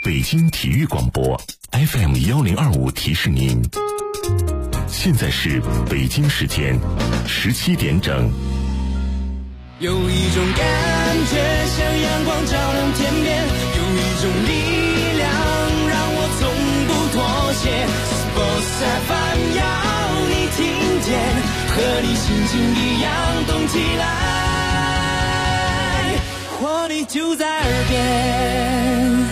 北京体育广播 FM1025提示您，现在是北京时间17点整。 有一种感觉像阳光照亮天边，有一种力量让我从不妥协。Sports FM 要你听见，和你心情一样动起来，活力就在耳边。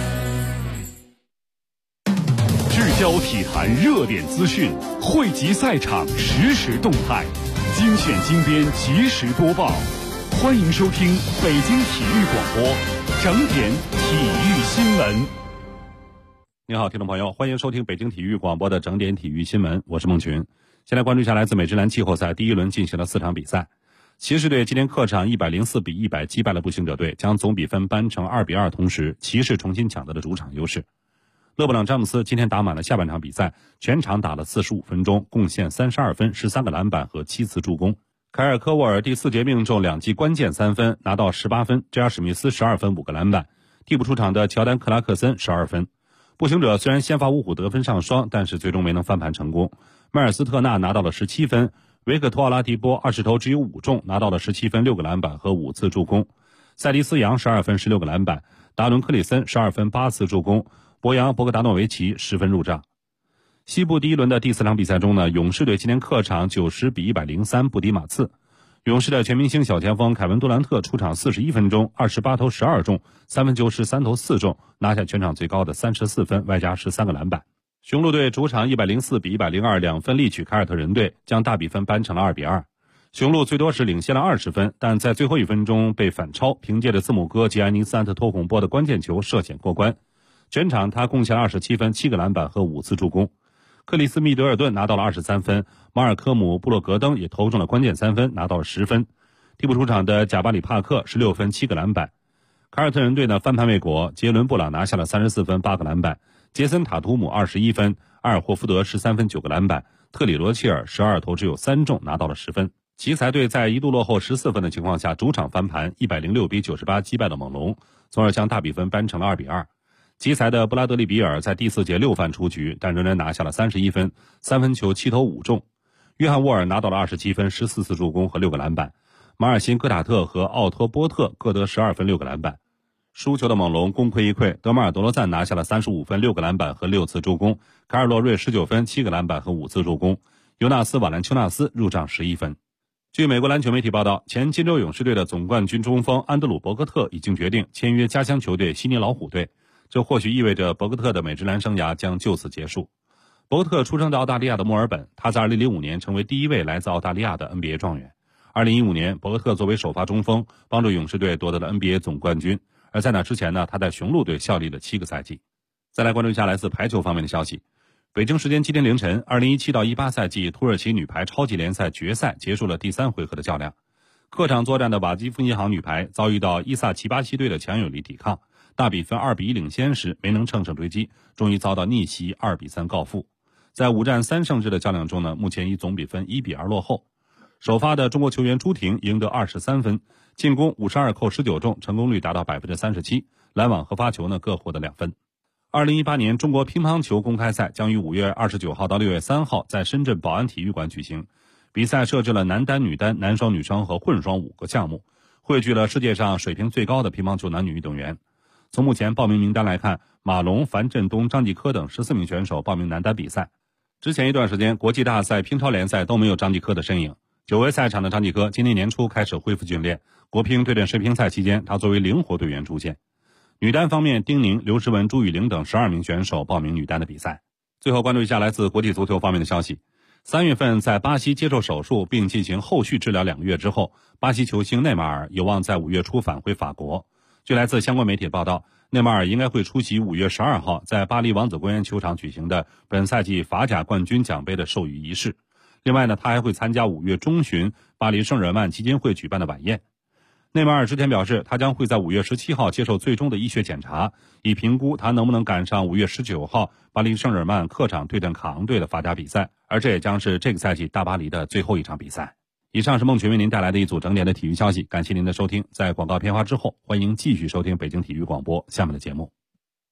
聚焦体坛热点资讯，汇集赛场实时动态，精选精编及时播报。欢迎收听北京体育广播整点体育新闻。 您好，听众朋友，欢迎收听北京体育广播的整点体育新闻，我是孟群。先来关注一下来自美职篮季后赛第一轮进行了4场比赛。骑士队今天客场104-100击败了步行者队，将总比分扳成2-2，同时骑士重新抢得了主场优势。勒布朗·詹姆斯今天打满了下半场比赛，全场打了45分钟，贡献32分、13个篮板和7次助攻。凯尔·科沃尔第4节命中2记关键3分，拿到18分；J.R. 史密斯12分、5个篮板。替补出场的乔丹·克拉克森12分。步行者虽然先发五虎得分上双，但是最终没能翻盘成功。迈尔斯特纳拿到了17分，维克托·奥拉迪波20投只有5中，拿到了17分、6个篮板和5次助攻。塞迪斯·杨12分、16个篮板，达伦·克里森12分、8次助攻，博扬·博格达诺维奇10分入账。西部第一轮的第4场比赛中呢，勇士队今天客场90-103不敌马刺。勇士的全明星小前锋凯文·杜兰特出场41分钟，28投12中，3分球13投4中，拿下全场最高的34分，外加13个篮板。雄鹿队主场104-102分力取凯尔特人队，将大比分扳成了2-2。雄鹿最多是领先了20分，但在最后1分钟被反超，凭借着字母哥吉安尼斯·安特托孔波的关键球涉险过关。全场他贡献了27分、7个篮板和5次助攻。克里斯·密德尔顿拿到了23分，马尔科姆·布洛格登也投中了关键3分，拿到了10分。替补出场的贾巴里·帕克16分、7个篮板。凯尔特人队呢翻盘未果，杰伦·布朗拿下了34分、8个篮板，杰森·塔图姆21分，阿尔霍福德13分、9个篮板，特里罗切尔12投只有3中，拿到了10分。奇才队在一度落后14分的情况下，主场翻盘106-98击败了猛龙，从而将大比分扳成了2-2。奇才的布拉德利比尔在第4节6犯出局，但仍然拿下了31分，3分球7投5中。约翰沃尔拿到了27分、14次助攻和6个篮板。马尔辛·戈塔特和奥托波特各得12分、6个篮板。输球的猛龙功亏一篑，德马尔·德罗赞拿下了35分、6个篮板和6次助攻，凯尔洛瑞19分、7个篮板和5次助攻，尤纳斯·瓦兰丘纳斯入账11分。据美国篮球媒体报道，前金州勇士队的总冠军中锋安德鲁·伯格特已经决定签约家乡球队悉尼老虎队，这或许意味着伯格特的美职篮生涯将就此结束。伯格特出生在澳大利亚的墨尔本，他在2005年成为第一位来自澳大利亚的 NBA 状元。2015年，伯格特作为首发中锋，帮助勇士队夺得了 NBA 总冠军。而在那之前呢，他在雄鹿队效力了7个赛季。再来关注一下来自排球方面的消息。北京时间今天凌晨，2017-18赛季土耳其女排超级联赛决赛结束了第3回合的较量。客场作战的瓦基夫银行女排遭遇到伊萨奇巴西队的强有力抵抗，大比分2-1领先时没能乘胜追击，终于遭到逆袭2-3告负。在5战3胜制的较量中呢，目前以总比分1-2落后。首发的中国球员朱婷赢得23分，进攻52扣19中，成功率达到37%，拦网和发球呢各获得2分。2018年中国乒乓球公开赛将于5月29号到6月3号在深圳宝安体育馆举行。比赛设置了男单、女单、男双、女双和混双5个项目，汇聚了世界上水平最高的乒乓球男女运动员。从目前报名名单来看，马龙、樊振东、张继科等14名选手报名男单比赛。之前一段时间，国际大赛、乒超联赛都没有张继科的身影。久违赛场的张继科今年年初开始恢复训练，国乒对阵世乒赛期间，他作为灵活队员出现。女单方面，丁宁、刘诗雯、朱雨玲等12名选手报名女单的比赛。最后关注一下来自国际足球方面的消息。3月份在巴西接受手术并进行后续治疗2个月之后，巴西球星内马尔有望在5月初返回法国。据来自相关媒体报道，内马尔应该会出席5月12号在巴黎王子公园球场举行的本赛季法甲冠军奖杯的授予仪式。另外呢，他还会参加5月中旬巴黎圣日耳曼基金会举办的晚宴。内马尔之前表示，他将会在5月17号接受最终的医学检查，以评估他能不能赶上5月19号巴黎圣日耳曼客场对阵卡昂队的法甲比赛，而这也将是这个赛季大巴黎的最后一场比赛。以上是孟群为您带来的一组整点的体育消息，感谢您的收听。在广告片花之后，欢迎继续收听北京体育广播下面的节目。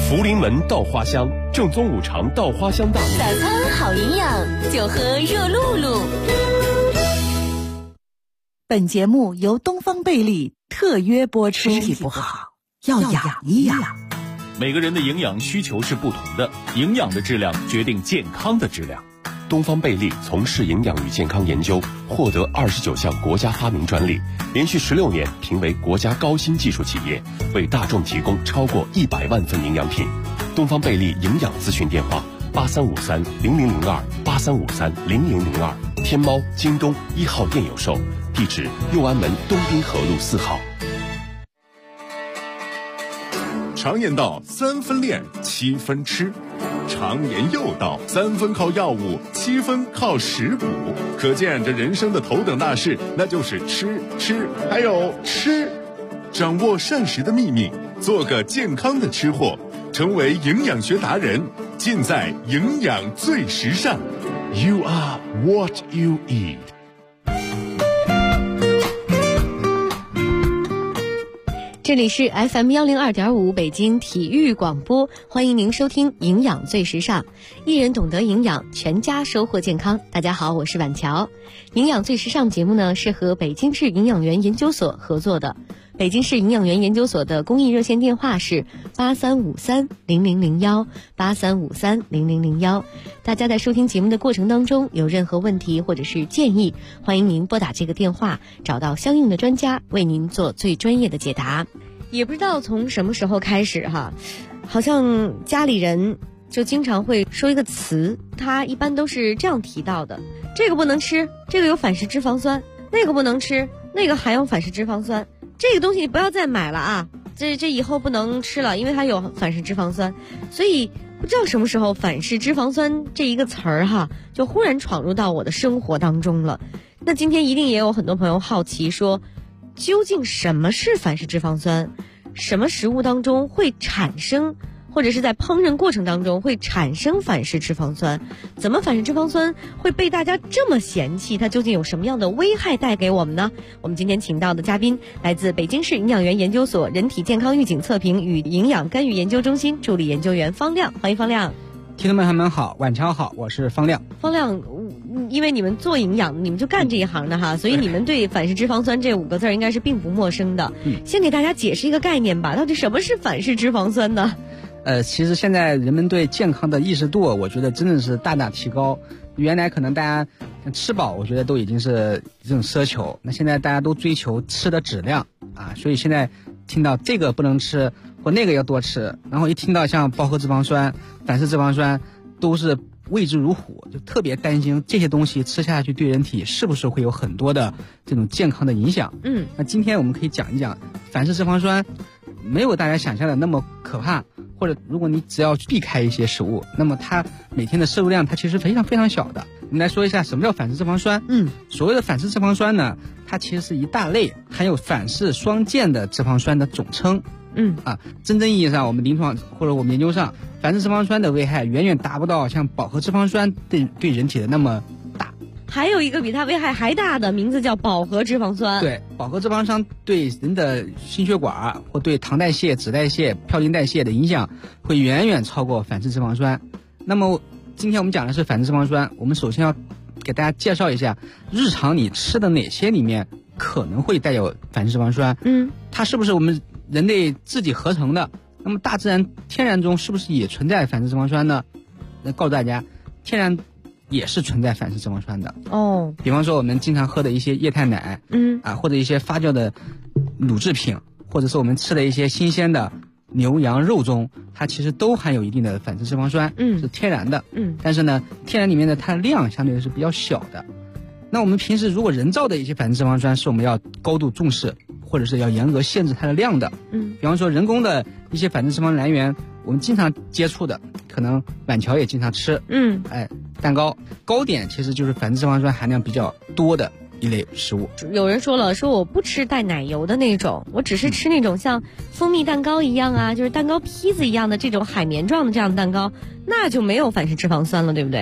福临门稻花香，正宗五常稻花香大米。 早餐好营养，就喝热露露。 本节目由东方贝利特约播出。身体不好要养一养。 每个人的营养需求是不同的，营养的质量决定健康的质量。 东方贝利从事营养与健康研究，获得29项国家发明专利，连续16年评为国家高新技术企业，为大众提供超过100万份营养品。东方贝利营养咨询电话83530002，83530002，天猫、京东1号店有售，地址右安门东滨河路4号。 常言道3分练7分吃，常言又道3分靠药物7分靠食补，可见这人生的头等大事那就是吃还有吃。掌握膳食的秘密，做个健康的吃货，成为营养学达人，尽在营养最时尚。 You are what you eat。 这里是 FM102.5 北京体育广播，欢迎您收听营养最时尚，一人懂得营养，全家收获健康。大家好，我是婉乔。营养最时尚节目呢是和北京市营养员研究所合作的，北京市营养员研究所的公益热线电话是83530001 83530001。大家在收听节目的过程当中有任何问题或者是建议，欢迎您拨打这个电话，找到相应的专家为您做最专业的解答。也不知道从什么时候开始好像家里人就经常会说一个词，它一般都是这样提到的：这个不能吃，这个有反式脂肪酸；那个不能吃，那个含有反式脂肪酸；这个东西你不要再买了啊，这以后不能吃了，因为它有反式脂肪酸。所以不知道什么时候反式脂肪酸这一个词儿就忽然闯入到我的生活当中了。那今天一定也有很多朋友好奇说，究竟什么是反式脂肪酸？什么食物当中会产生，或者是在烹饪过程当中会产生反式脂肪酸？怎么反式脂肪酸会被大家这么嫌弃？它究竟有什么样的危害带给我们呢？我们今天请到的嘉宾来自北京市营养员研究所人体健康预警测评与营养干预研究中心助理研究员方亮，欢迎方亮。 听众们好，晚上好，我是方亮。 方亮，因为你们做营养，你们就干这一行的所以你们对反式脂肪酸这5个字应该是并不陌生的。先给大家解释一个概念吧，到底什么是反式脂肪酸呢？ 其实现在人们对健康的意识度，我觉得真的是大大提高。原来可能大家吃饱，我觉得都已经是这种奢求，那现在大家都追求吃的质量所以现在听到这个不能吃或那个要多吃，然后一听到像饱和脂肪酸、反式脂肪酸，都是畏之如虎，就特别担心这些东西吃下去对人体是不是会有很多的这种健康的影响。那今天我们可以讲一讲反式脂肪酸没有大家想象的那么可怕，或者如果你只要避开一些食物，那么它每天的摄入量它其实非常非常小的。我们来说一下什么叫反式脂肪酸。所谓的反式脂肪酸呢，它其实是一大类含有反式双键的脂肪酸的总称。真正意义上我们临床或者我们研究上，反式脂肪酸的危害远远达不到像饱和脂肪酸对人体的那么大。 还有一个比它危害还大的，名字叫饱和脂肪酸。 对，饱和脂肪酸对人的心血管或对糖代谢、脂代谢、嘌呤代谢的影响会远远超过反式脂肪酸。那么今天我们讲的是反式脂肪酸，我们首先要给大家介绍一下日常你吃的哪些里面可能会带有反式脂肪酸。它是不是我们人类自己合成的？那么大自然天然中是不是也存在反式脂肪酸呢？那告诉大家，天然也是存在反式脂肪酸的。比方说我们经常喝的一些液态奶，或者一些发酵的乳制品，或者是我们吃的一些新鲜的牛羊肉中，它其实都含有一定的反式脂肪酸，是天然的。但是呢，天然里面的它的量相对是比较小的。那我们平时如果人造的一些反式脂肪酸是我们要高度重视，或者是要严格限制它的量的。比方说人工的一些反式脂肪来源，我们经常接触的，可能晚乔也经常吃。蛋糕、糕点其实就是反式脂肪酸含量比较多的一类食物。 有人说我不吃带奶油的那种，我只是吃那种像蜂蜜蛋糕一样就是蛋糕坯子一样的这种海绵状的这样的蛋糕，那就没有反式脂肪酸了，对不对？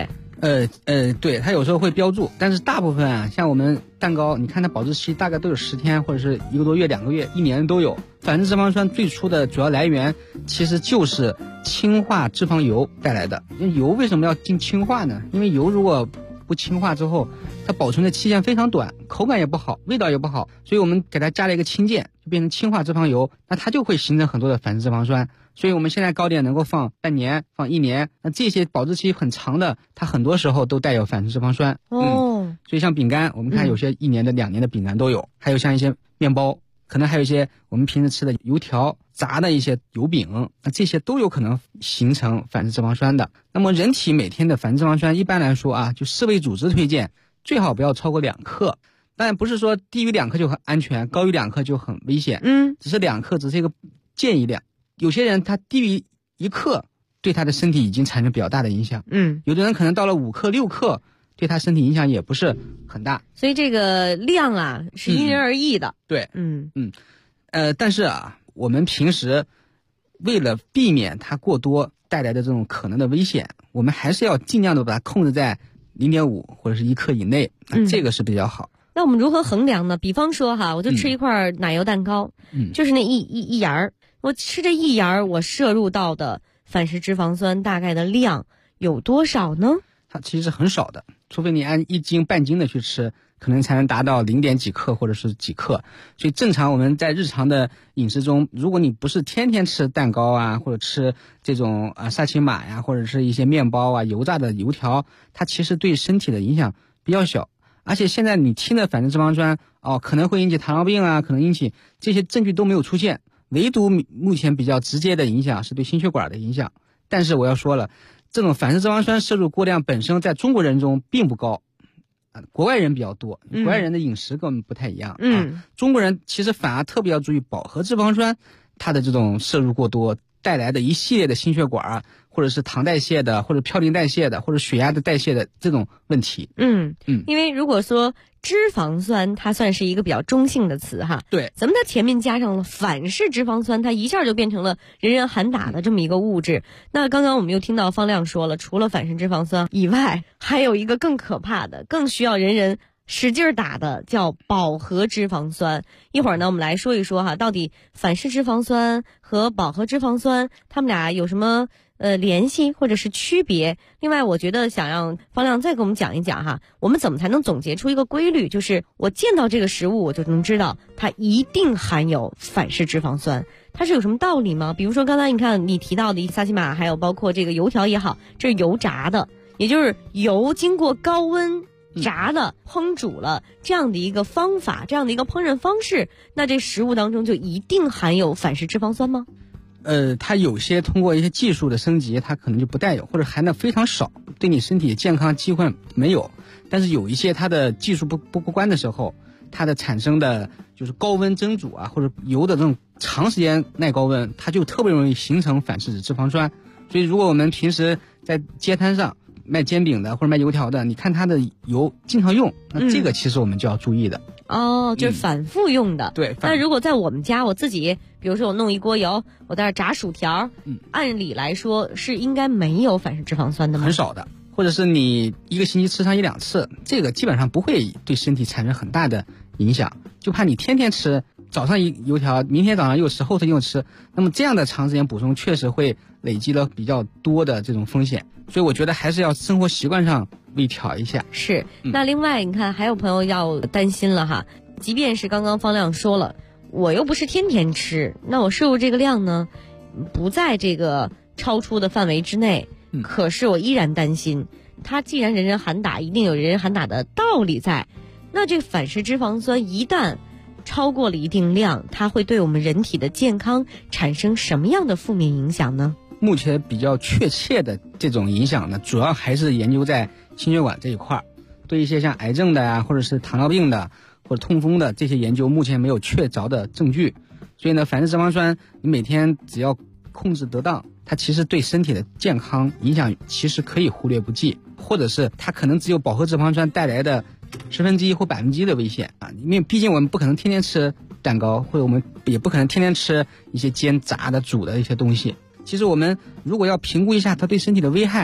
对，它有时候会标注，但是大部分啊，像我们蛋糕，你看它保质期大概都有10天，或者是1个多月、2个月、1年都有。反式脂肪酸最初的主要来源其实就是氢化脂肪油带来的。油为什么要进氢化呢？因为油如果不氢化之后，它保存的期限非常短，口感也不好，味道也不好，所以我们给它加了一个氢键，就变成氢化脂肪油，那它就会形成很多的反式脂肪酸。所以我们现在糕点能够放半年、放1年，那这些保质期很长的，它很多时候都带有反式脂肪酸。所以像饼干，我们看有些1年的、2年的饼干都有，还有像一些面包，可能还有一些我们平时吃的油条、炸的一些油饼，那这些都有可能形成反式脂肪酸的。那么人体每天的反式脂肪酸一般来说啊，就世卫组织推荐最好不要超过2克。当然不是说低于2克就很安全，高于2克就很危险。只是2克只是一个建议量。有些人他低于1克，对他的身体已经产生比较大的影响。有的人可能到了5克、6克，对他身体影响也不是很大。 所以这个量啊是因人而异的。 对，但是啊，我们平时为了避免它过多带来的这种可能的危险，我们还是要尽量的把它控制在0.5或者是1克以内，这个是比较好。 那我们如何衡量呢？比方说哈，我就吃一块奶油蛋糕，就是那一芽儿，我吃这一芽儿，我摄入到的反式脂肪酸大概的量有多少呢？ 它其实是很少的，除非你按1斤半斤的去吃，可能才能达到0.几克或者是几克。所以正常我们在日常的饮食中，如果你不是天天吃蛋糕啊，或者吃这种沙琪玛呀，或者是一些面包啊、油炸的油条，它其实对身体的影响比较小。而且现在你听的反式脂肪酸可能会引起糖尿病啊，可能引起，这些证据都没有出现，唯独目前比较直接的影响是对心血管的影响。但是我要说了，这种反式脂肪酸摄入过量本身在中国人中并不高，国外人比较多，国外人的饮食跟我们不太一样。中国人其实反而特别要注意饱和脂肪酸它的这种摄入过多带来的一系列的心血管或者是糖代谢的，或者嘌呤代谢的，或者血压的代谢的这种问题。 因为如果说脂肪酸它算是一个比较中性的词哈， 对， 咱们在前面加上了反式脂肪酸，它一下就变成了人人喊打的这么一个物质。那刚刚我们又听到方亮说了，除了反式脂肪酸以外，还有一个更可怕的，更需要人人使劲打的，叫饱和脂肪酸。一会儿呢，我们来说一说哈，到底反式脂肪酸和饱和脂肪酸它们俩有什么联系或者是区别。另外我觉得想让方亮再给我们讲一讲哈，我们怎么才能总结出一个规律，就是我见到这个食物我就能知道它一定含有反式脂肪酸，它是有什么道理吗？比如说刚才你看你提到的沙琪玛，还有包括这个油条也好，这是油炸的，也就是油经过高温炸的烹煮了这样的一个方法，这样的一个烹饪方式，那这食物当中就一定含有反式脂肪酸吗？ 它有些通过一些技术的升级，它可能就不带有，或者含的非常少，对你身体健康几乎没有。但是有一些它的技术不过关的时候，它的产生的就是高温蒸煮或者油的这种长时间耐高温，它就特别容易形成反式脂肪酸。所以如果我们平时在街摊上卖煎饼的或者卖油条的，你看它的油经常用，那这个其实我们就要注意的。 就是反复用的。 对。 那如果在我们家，我自己比如说我弄一锅油，我在那炸薯条，按理来说是应该没有反式脂肪酸的吗？ 很少的，或者是你一个星期吃上1-2次，这个基本上不会对身体产生很大的影响。就怕你天天吃，早上一油条，明天早上又吃，后天又吃，那么这样的长时间补充确实会累积了比较多的这种风险。所以我觉得还是要生活习惯上微调一下。 是。那另外你看还有朋友要担心了哈，即便是刚刚方亮说了，我又不是天天吃，那我摄入这个量呢不在这个超出的范围之内，可是我依然担心，它既然人人喊打，一定有人人喊打的道理在。那这反式脂肪酸一旦超过了一定量，它会对我们人体的健康产生什么样的负面影响呢？ 目前比较确切的这种影响呢，主要还是研究在心血管这一块。对一些像癌症的或者是糖尿病的或者痛风的这些研究，目前没有确凿的证据。所以呢，反式脂肪酸你每天只要控制得当，它其实对身体的健康影响其实可以忽略不计，或者是它可能只有饱和脂肪酸带来的1/10或1%的危险因为毕竟我们不可能天天吃蛋糕，或者我们也不可能天天吃一些煎炸的煮的一些东西。其实我们如果要评估一下它对身体的危害，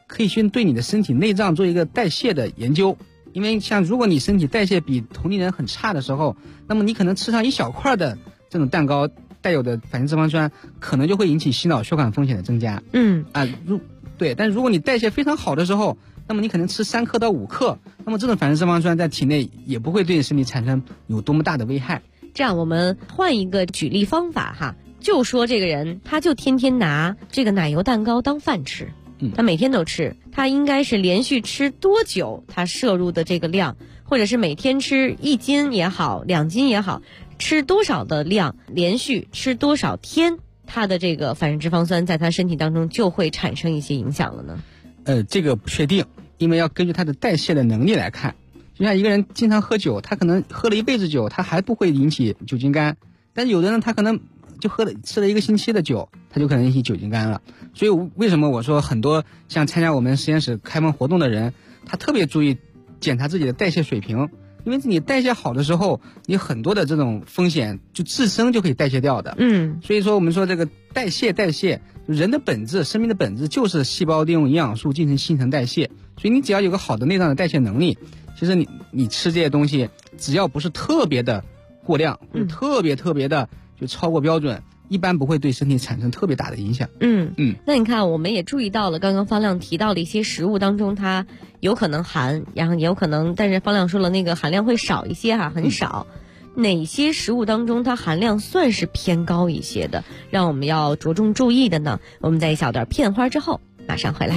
可以先对你的身体内脏做一个代谢的研究。因为像如果你身体代谢比同龄人很差的时候，那么你可能吃上一小块的这种蛋糕带有的反式脂肪酸，可能就会引起心脑血管风险的增加。但如果你代谢非常好的时候，那么你可能吃3克到5克，那么这种反式脂肪酸在体内也不会对你身体产生有多么大的危害。 这样我们换一个举例方法哈，就说这个人他就天天拿这个奶油蛋糕当饭吃，他每天都吃，他应该是连续吃多久他摄入的这个量，或者是每天吃1斤也好2斤也好，吃多少的量，连续吃多少天，他的这个反式脂肪酸在他身体当中就会产生一些影响了呢？ 这个不确定，因为要根据他的代谢的能力来看。就像一个人经常喝酒，他可能喝了一辈子酒，他还不会引起酒精肝，但是有的人他可能就吃了1个星期的酒，他就可能引起酒精肝了。所以为什么我说很多像参加我们实验室开门活动的人，他特别注意检查自己的代谢水平，因为你代谢好的时候，你很多的这种风险就自身就可以代谢掉的。所以说我们说这个代谢，人的本质，生命的本质就是细胞利用营养素进行新陈代谢。所以你只要有个好的内脏的代谢能力，其实你吃这些东西，只要不是特别的过量，或者特别的就超过标准，一般不会对身体产生特别大的影响。 那你看我们也注意到了，刚刚方亮提到的一些食物当中，它有可能含，然后也有可能，但是方亮说了那个含量会少一些哈，很少。哪些食物当中它含量算是偏高一些的，让我们要着重注意的呢？我们在一小段片花之后马上回来。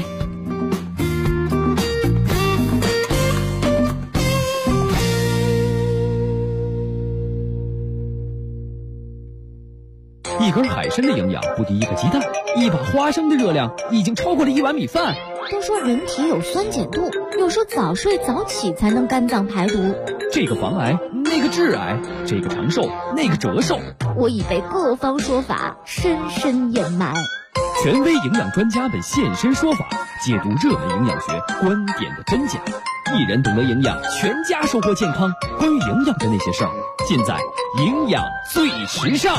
一根海参的营养不敌1个鸡蛋，一把花生的热量已经超过了1碗米饭。 都说人体有酸碱度，又说早睡早起才能肝脏排毒。 这个防癌，那个致癌，这个长寿，那个折寿。 我已被各方说法深深掩埋。 权威营养专家们现身说法，解读热门营养学观点的真假。一人懂得营养，全家收获健康。关于营养的那些事儿，尽在营养最时尚。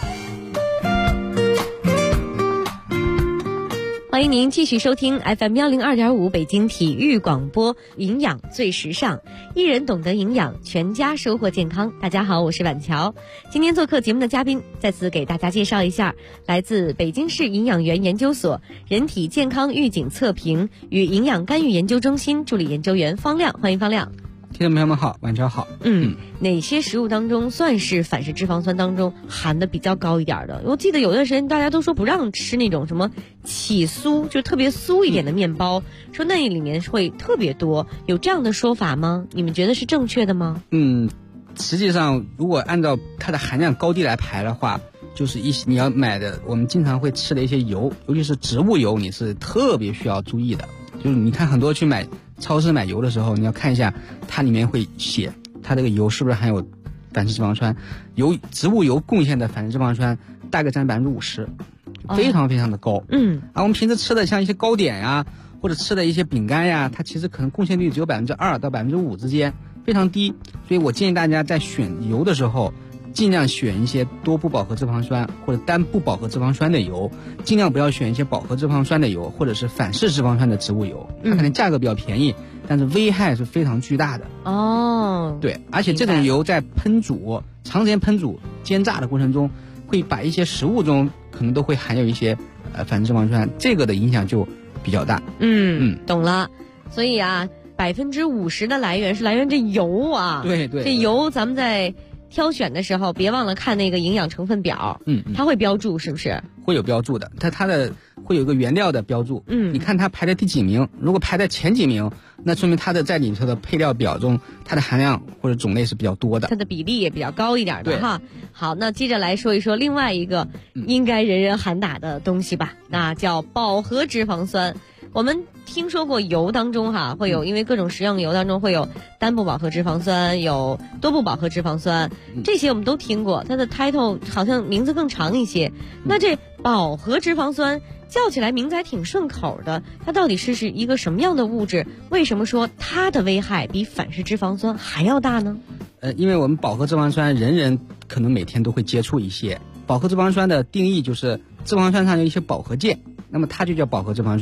欢迎您继续收听 FM102.5 北京体育广播，营养最时尚，一人懂得营养，全家收获健康。大家好，我是婉乔。今天做客节目的嘉宾，再次给大家介绍一下，来自北京市营养园研究所人体健康预警测评与营养干预研究中心助理研究员方亮，欢迎方亮。 听众朋友们好，晚上好。 哪些食物当中算是反式脂肪酸当中含的比较高一点的？我记得有段时间大家都说不让吃那种什么起酥，就特别酥一点的面包，说那里面会特别多，有这样的说法吗？你们觉得是正确的吗？ 实际上如果按照它的含量高低来排的话，就是你要买的我们经常会吃的一些油，尤其是植物油，你是特别需要注意的。就是你看很多去超市买油的时候，你要看一下它里面会写它这个油是不是含有反式脂肪酸。植物油贡献的反式脂肪酸大概占50%，非常非常的高。我们平时吃的像一些糕点呀，或者吃的一些饼干呀，它其实可能贡献率只有2%到5%之间，非常低。所以我建议大家在选油的时候，尽量选一些多不饱和脂肪酸或者单不饱和脂肪酸的油，尽量不要选一些饱和脂肪酸的油或者是反式脂肪酸的植物油。它可能价格比较便宜，但是危害是非常巨大的。对，而且这种油在长时间烹煮煎炸的过程中，会把一些食物中可能都会含有一些反式脂肪酸，这个的影响就比较大。 懂了。所以啊，50%的来源是来源这油啊。 对， 这油咱们在挑选的时候别忘了看那个营养成分表，它会标注是不是？ 会有标注的，它的会有一个原料的标注。你看它排在第几名，如果排在前几名，那说明它的在里头的配料表中，它的含量或者种类是比较多的， 它的比例也比较高一点的哈。好，那接着来说一说另外一个应该人人喊打的东西吧，那叫饱和脂肪酸。我们听说过油当中会有，因为各种食用油当中会有单不饱和脂肪酸，有多不饱和脂肪酸，这些我们都听过，它的 title 好像名字更长一些。那这饱和脂肪酸叫起来名字还挺顺口的，它到底是一个什么样的物质？为什么说它的危害比反式脂肪酸还要大呢？ 因为我们饱和脂肪酸人人可能每天都会接触一些。饱和脂肪酸的定义就是脂肪酸上有一些饱和键，那么它就叫饱和脂肪酸。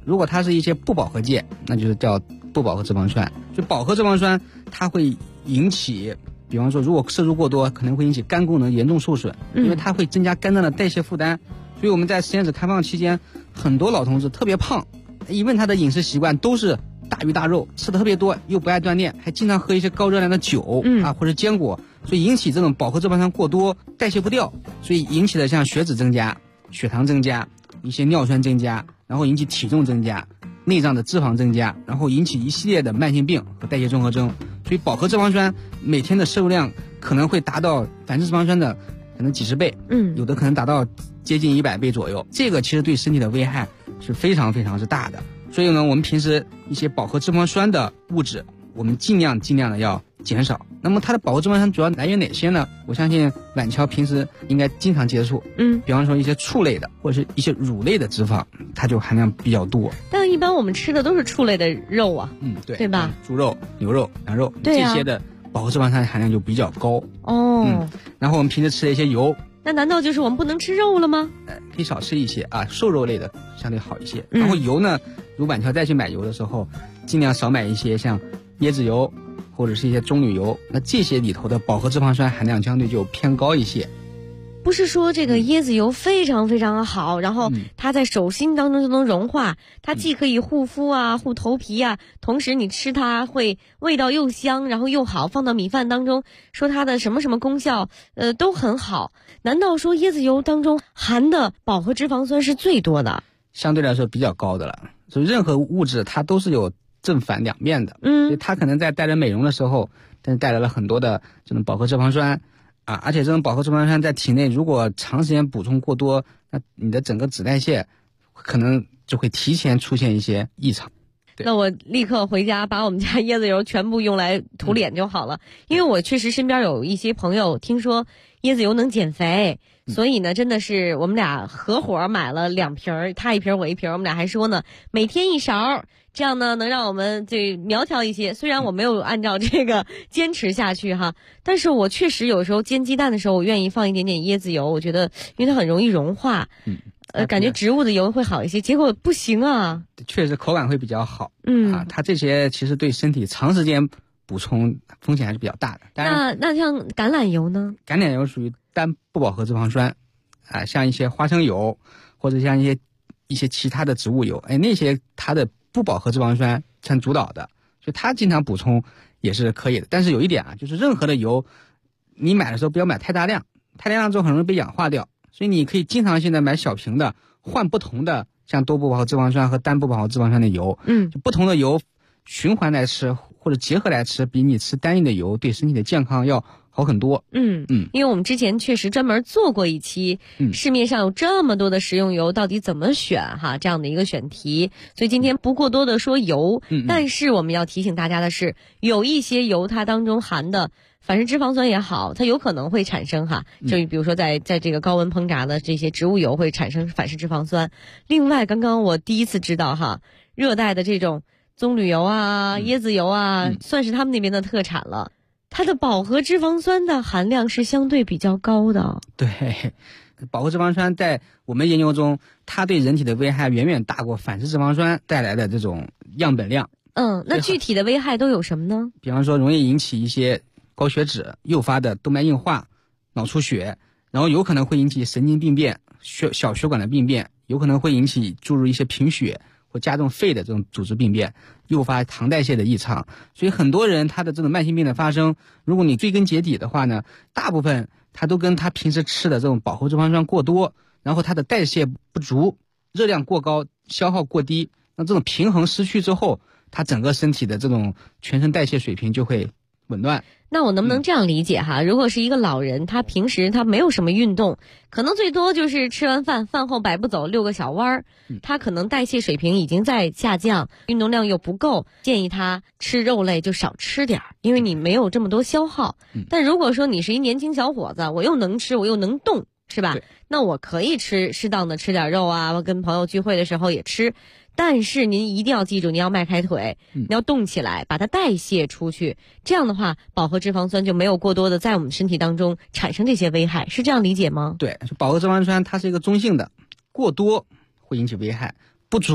如果它是一些不饱和键，那就是叫不饱和脂肪酸。所以饱和脂肪酸它会引起，比方说如果摄入过多，可能会引起肝功能严重受损，因为它会增加肝脏的代谢负担。所以我们在实验室开放期间，很多老同志特别胖，一问他的饮食习惯都是大鱼大肉，吃的特别多，又不爱锻炼，还经常喝一些高热量的酒或者坚果，所以引起这种饱和脂肪酸过多，代谢不掉，所以引起的像血脂增加、血糖增加、一些尿酸增加，然后引起体重增加、内脏的脂肪增加，然后引起一系列的慢性病和代谢综合征。所以饱和脂肪酸每天的摄入量可能会达到反式脂肪酸的可能几十倍，有的可能达到接近100倍左右。这个其实对身体的危害是非常非常之大的。所以呢，我们平时一些饱和脂肪酸的物质，我们尽量的要减少。那么它的饱和脂肪酸主要来源哪些呢？我相信婉乔平时应该经常接触，比方说一些畜类的或者是一些乳类的脂肪，它就含量比较多。 但一般我们吃的都是畜类的肉啊，对吧？ 猪肉、牛肉、羊肉，这些的饱和脂肪酸含量就比较高。然后我们平时吃的一些油， 那难道就是我们不能吃肉了吗？ 可以少吃一些啊，瘦肉类的相对好一些。然后油呢，如婉乔再去买油的时候，尽量少买一些像椰子油或者是一些棕榈油，那这些里头的饱和脂肪酸含量相对就偏高一些。 不是说这个椰子油非常非常好，然后它在手心当中就能融化，它既可以护肤啊、护头皮啊，同时你吃它会味道又香，然后又好，放到米饭当中，说它的什么什么功效都很好。难道说椰子油当中含的饱和脂肪酸是最多的？ 相对来说比较高的了。所以任何物质它都是有正反两面的，所以它可能在带来美容的时候，但是带来了很多的这种饱和脂肪酸啊，而且这种饱和脂肪酸在体内如果长时间补充过多，那你的整个脂代谢可能就会提前出现一些异常。 那我立刻回家把我们家椰子油全部用来涂脸就好了，因为我确实身边有一些朋友听说椰子油能减肥，所以呢真的是我们俩合伙买了2瓶，他1瓶我1瓶，我们俩还说呢每天1勺，这样呢能让我们这苗条一些。虽然我没有按照这个坚持下去哈，但是我确实有时候煎鸡蛋的时候我愿意放一点点椰子油，我觉得因为它很容易融化，感觉植物的油会好一些，结果不行啊。 确实口感会比较好，它这些其实对身体长时间补充风险还是比较大的。当然那像橄榄油呢？ 橄榄油属于单不饱和脂肪酸像一些花生油或者像一些其他的植物油，那些它的不饱和脂肪酸占主导的，所以它经常补充也是可以的。但是有一点就是任何的油你买的时候不要买太大量，太大量之后很容易被氧化掉，所以你可以经常性的买小瓶的，换不同的像多不饱和脂肪酸和单不饱和脂肪酸的油，就不同的油循环来吃或者结合来吃，比你吃单一的油对身体的健康要好很多。 因为我们之前确实专门做过一期，市面上有这么多的食用油，到底怎么选哈，这样的一个选题。所以今天不过多的说油，但是我们要提醒大家的是，有一些油它当中含的反式脂肪酸也好，它有可能会产生就比如说在这个高温烹炸的这些植物油会产生反式脂肪酸。另外刚刚我第一次知道热带的这种棕榈油啊、椰子油啊，算是他们那边的特产了。它的饱和脂肪酸的含量是相对比较高的。 对，饱和脂肪酸在我们研究中，它对人体的危害远远大过反式脂肪酸带来的这种样本量。 那具体的危害都有什么呢？ 比方说容易引起一些高血脂诱发的动脉硬化、脑出血，然后有可能会引起神经病变、小血管的病变，有可能会引起注入一些贫血或加重肺的这种组织病变，诱发糖代谢的异常。所以很多人他的这种慢性病的发生，如果你追根结底的话呢，大部分他都跟他平时吃的这种饱和脂肪酸过多，然后他的代谢不足，热量过高，消耗过低，那这种平衡失去之后，他整个身体的这种全身代谢水平就会紊乱。 那我能不能这样理解如果是一个老人，他平时他没有什么运动，可能最多就是吃完饭后百步走6个小弯，他可能代谢水平已经在下降，运动量又不够，建议他吃肉类就少吃点，因为你没有这么多消耗。但如果说你是一年轻小伙子，我又能吃我又能动，是吧？那我可以适当的吃点肉啊，跟朋友聚会的时候也吃。但是您一定要记住，您要迈开腿，你要动起来，把它代谢出去，这样的话饱和脂肪酸就没有过多的在我们身体当中产生这些危害，是这样理解吗？ 对，饱和脂肪酸它是一个中性的，过多会引起危害，不足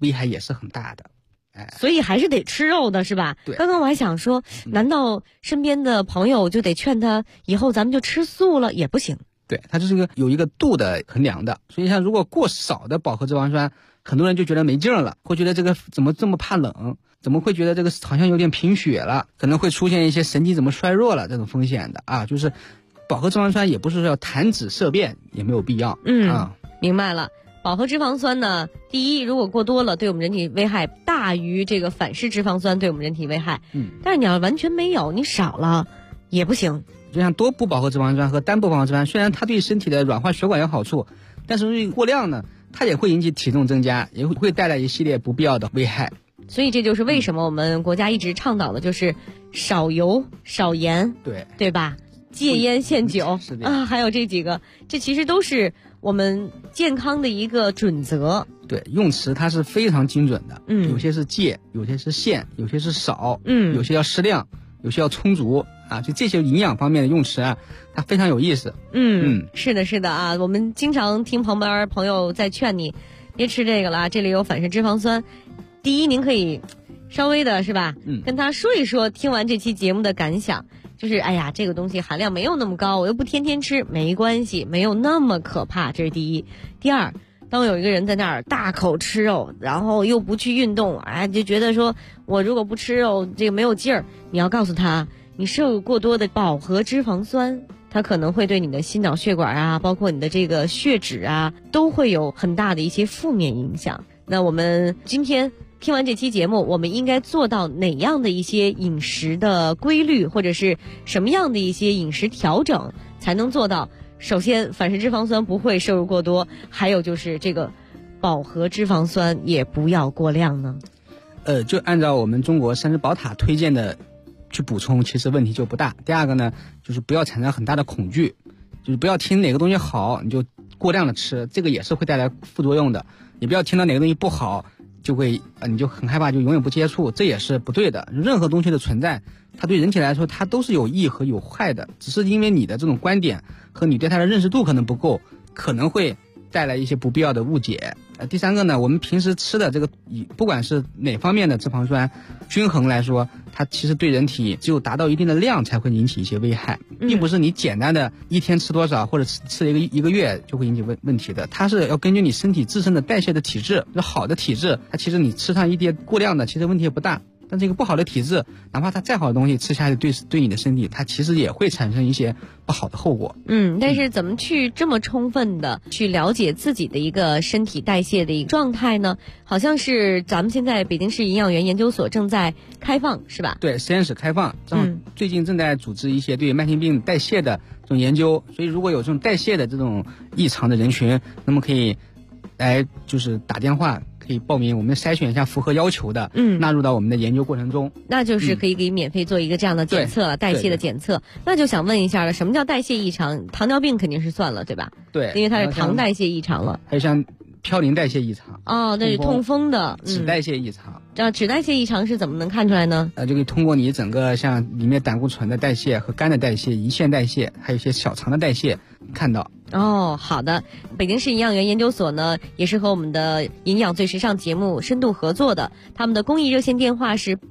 危害也是很大的。 所以还是得吃肉的是吧？ 对。 刚刚我还想说，难道身边的朋友就得劝他以后咱们就吃素了也不行？ 对，它这是有一个度的衡量的。所以像如果过少的饱和脂肪酸，很多人就觉得没劲了，会觉得这个怎么这么怕冷，怎么会觉得这个好像有点贫血了，可能会出现一些神经怎么衰弱了这种风险的啊。就是饱和脂肪酸也不是说要弹指色变，也没有必要。 明白了。饱和脂肪酸呢，第一，如果过多了，对我们人体危害大于这个反式脂肪酸对我们人体危害。但是你要完全没有，你少了也不行。 就像多不饱和脂肪酸和单不饱和脂肪酸，虽然它对身体的软化血管有好处，但是过量呢，它也会引起体重增加，也会带来一系列不必要的危害。 所以这就是为什么我们国家一直倡导的就是少油少盐，对吧？戒烟限酒啊，还有这几个，这其实都是我们健康的一个准则。 对，用词它是非常精准的，有些是戒，有些是限，有些是少，有些要适量，有些要充足啊，就这些营养方面的用词啊，它非常有意思。 是的，是的啊，我们经常听旁边朋友在劝你别吃这个了，这里有反式脂肪酸。第一，您可以稍微的是吧，跟他说一说听完这期节目的感想。就是哎呀，这个东西含量没有那么高，我又不天天吃，没关系，没有那么可怕，这是第一。第二，当有一个人在那儿大口吃肉，然后又不去运动，就觉得说我如果不吃肉这个没有劲儿，你要告诉他，你摄入过多的饱和脂肪酸，它可能会对你的心脑血管啊，包括你的这个血脂啊，都会有很大的一些负面影响。那我们今天听完这期节目，我们应该做到哪样的一些饮食的规律，或者是什么样的一些饮食调整，才能做到首先反式脂肪酸不会摄入过多，还有就是这个饱和脂肪酸也不要过量呢？ 就按照我们中国膳食宝塔推荐的去补充，其实问题就不大。第二个呢，就是不要产生很大的恐惧，就是不要听哪个东西好你就过量的吃，这个也是会带来副作用的。你不要听到哪个东西不好就会你就很害怕，就永远不接触，这也是不对的。任何东西的存在，它对人体来说它都是有益和有害的，只是因为你的这种观点和你对它的认识度可能不够，可能会带来一些不必要的误解。第三个呢，我们平时吃的这个不管是哪方面的脂肪酸均衡来说，它其实对人体只有达到一定的量才会引起一些危害，并不是你简单的一天吃多少或者吃一个月就会引起问题的。它是要根据你身体自身的代谢的体质，好的体质它其实你吃上一点过量的其实问题也不大，但这个不好的体质，哪怕它再好的东西吃下去对你的身体它其实也会产生一些不好的后果。 但是怎么去这么充分的去了解自己的一个身体代谢的一个状态呢？好像是咱们现在北京市营养园研究所正在开放是吧？ 对，实验室开放，正好最近正在组织一些对慢性病代谢的这种研究，所以如果有这种代谢的这种异常的人群，那么可以来就是打电话可以报名，我们筛选一下符合要求的，纳入到我们的研究过程中。 那就是可以给免费做一个这样的检测了，代谢的检测。那就想问一下了，什么叫代谢异常？糖尿病肯定是算了，对吧？ 对， 因为它是糖代谢异常了。 还有像嘌呤代谢异常， 那是痛风的脂代谢异常。 脂代谢异常是怎么能看出来呢？ 就可以通过你整个像里面胆固醇的代谢和肝的代谢、胰腺代谢，还有一些小肠的代谢看到。 好的。北京市营养园研究所呢，也是和我们的营养最时尚节目深度合作的。他们的公益热线电话是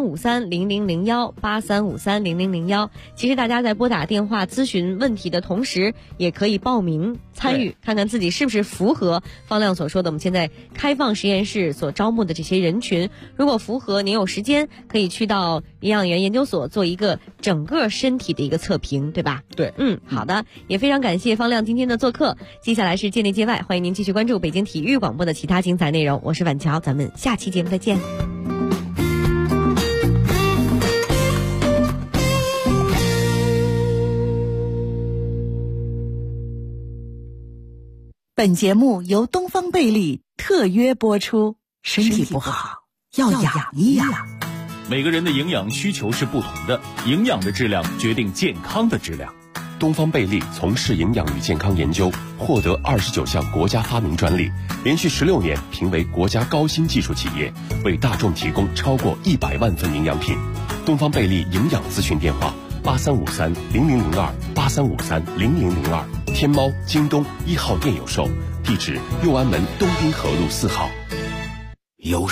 83530001 83530001。其实大家在拨打电话咨询问题的同时，也可以报名参与，看看自己是不是符合方亮所说的我们现在开放实验室所招募的这些人群。如果符合，您有时间可以去到营养园研究所做一个整个身体的一个测评，对吧？ 对， 好的，也非常感谢方亮今天的做客。接下来是界内界外，欢迎您继续关注北京体育广播的其他精彩内容。我是婉乔，咱们下期节目再见。 本节目由东方贝利特约播出，身体不好要养一养。 每个人的营养需求是不同的，营养的质量决定健康的质量。 东方贝利从事营养与健康研究，获得29项国家发明专利，连续16年评为国家高新技术企业，为大众提供超过100万份营养品。东方贝利营养咨询电话83530002 83530002，天猫、京东1号店有售，地址右安门东滨河路4号。 有